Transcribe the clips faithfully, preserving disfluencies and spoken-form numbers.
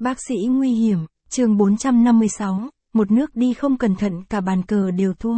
Bác sĩ nguy hiểm, chương bốn trăm năm mươi sáu, một nước đi không cẩn thận cả bàn cờ đều thua.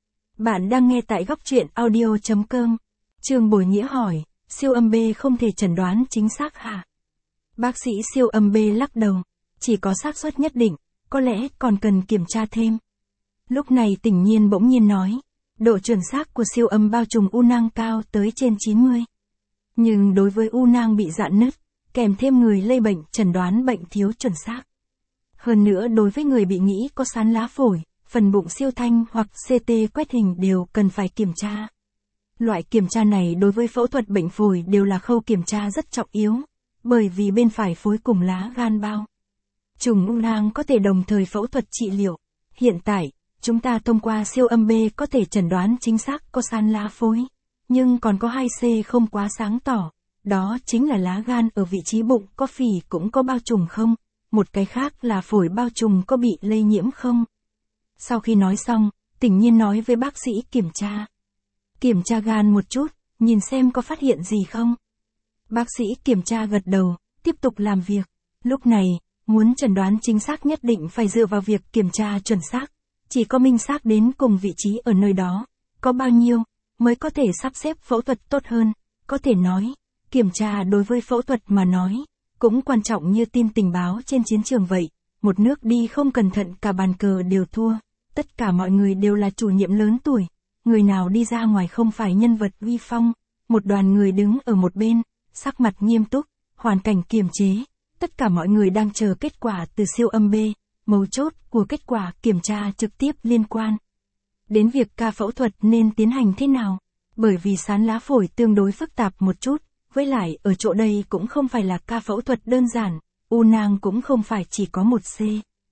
Bạn đang nghe tại góc truyện audio chấm com. Trương Bồi Nghĩa hỏi, siêu âm B không thể chẩn đoán chính xác hả? Bác sĩ siêu âm B lắc đầu, chỉ có xác suất nhất định, có lẽ còn cần kiểm tra thêm. Lúc này Tỉnh Nhiên bỗng nhiên nói, độ chuẩn xác của siêu âm bao trùm u nang cao tới trên chín mươi. Nhưng đối với u nang bị rạn nứt, kèm thêm người lây bệnh chẩn đoán bệnh thiếu chuẩn xác. Hơn nữa đối với người bị nghĩ có sán lá phổi, phần bụng siêu thanh hoặc xê tê quét hình đều cần phải kiểm tra. Loại kiểm tra này đối với phẫu thuật bệnh phổi đều là khâu kiểm tra rất trọng yếu, bởi vì bên phải phối cùng lá gan bao trùng u nang có thể đồng thời phẫu thuật trị liệu. Hiện tại, chúng ta thông qua siêu âm B có thể chẩn đoán chính xác có sán lá phổi, nhưng còn có hai C không quá sáng tỏ, đó chính là lá gan ở vị trí bụng có phì cũng có bao trùm không, một cái khác là phổi bao trùm có bị lây nhiễm không. Sau khi nói xong, Tỉnh Nhiên nói với bác sĩ kiểm tra. Kiểm tra gan một chút, nhìn xem có phát hiện gì không. Bác sĩ kiểm tra gật đầu, tiếp tục làm việc. Lúc này, muốn chẩn đoán chính xác nhất định phải dựa vào việc kiểm tra chuẩn xác. Chỉ có minh xác đến cùng vị trí ở nơi đó, có bao nhiêu, mới có thể sắp xếp phẫu thuật tốt hơn. Có thể nói, kiểm tra đối với phẫu thuật mà nói, cũng quan trọng như tin tình báo trên chiến trường vậy. Một nước đi không cẩn thận cả bàn cờ đều thua. Tất cả mọi người đều là chủ nhiệm lớn tuổi. Người nào đi ra ngoài không phải nhân vật uy phong. Một đoàn người đứng ở một bên, sắc mặt nghiêm túc, hoàn cảnh kiềm chế. Tất cả mọi người đang chờ kết quả từ siêu âm B. Mấu chốt của kết quả kiểm tra trực tiếp liên quan đến việc ca phẫu thuật nên tiến hành thế nào. Bởi vì sán lá phổi tương đối phức tạp một chút, với lại ở chỗ đây cũng không phải là ca phẫu thuật đơn giản, u nang cũng không phải chỉ có một C.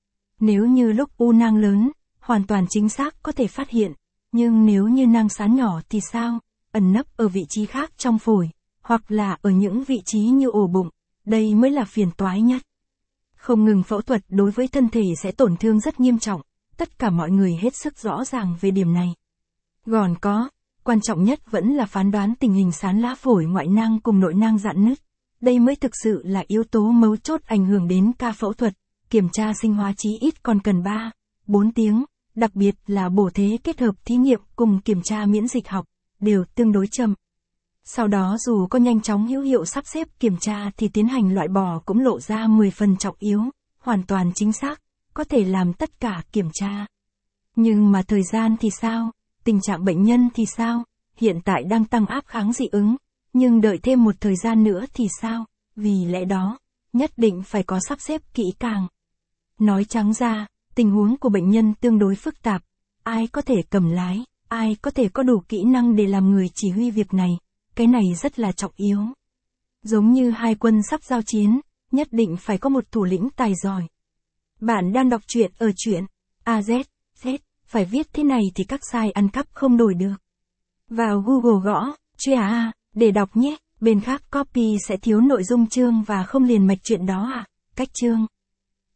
Nếu như lúc u nang lớn, hoàn toàn chính xác có thể phát hiện, nhưng nếu như nang sán nhỏ thì sao? Ẩn nấp ở vị trí khác trong phổi, hoặc là ở những vị trí như ổ bụng, đây mới là phiền toái nhất. Không ngừng phẫu thuật đối với thân thể sẽ tổn thương rất nghiêm trọng, tất cả mọi người hết sức rõ ràng về điểm này. Còn có, quan trọng nhất vẫn là phán đoán tình hình sán lá phổi ngoại nang cùng nội nang rạn nứt. Đây mới thực sự là yếu tố mấu chốt ảnh hưởng đến ca phẫu thuật. Kiểm tra sinh hóa chí ít còn cần ba, bốn tiếng, đặc biệt là bổ thế kết hợp thí nghiệm cùng kiểm tra miễn dịch học, đều tương đối chậm. Sau đó dù có nhanh chóng hữu hiệu sắp xếp kiểm tra thì tiến hành loại bỏ cũng lộ ra mười phần trọng yếu, hoàn toàn chính xác, có thể làm tất cả kiểm tra. Nhưng mà thời gian thì sao? Tình trạng bệnh nhân thì sao? Hiện tại đang tăng áp kháng dị ứng, nhưng đợi thêm một thời gian nữa thì sao? Vì lẽ đó, nhất định phải có sắp xếp kỹ càng. Nói trắng ra, tình huống của bệnh nhân tương đối phức tạp, ai có thể cầm lái, ai có thể có đủ kỹ năng để làm người chỉ huy việc này, cái này rất là trọng yếu. Giống như hai quân sắp giao chiến, nhất định phải có một thủ lĩnh tài giỏi. Bạn đang đọc truyện ở truyện a zét zét, phải viết thế này thì các sai ăn cắp không đổi được. Vào Google gõ, truyện A, để đọc nhé, bên khác copy sẽ thiếu nội dung chương và không liền mạch truyện đó à, cách chương.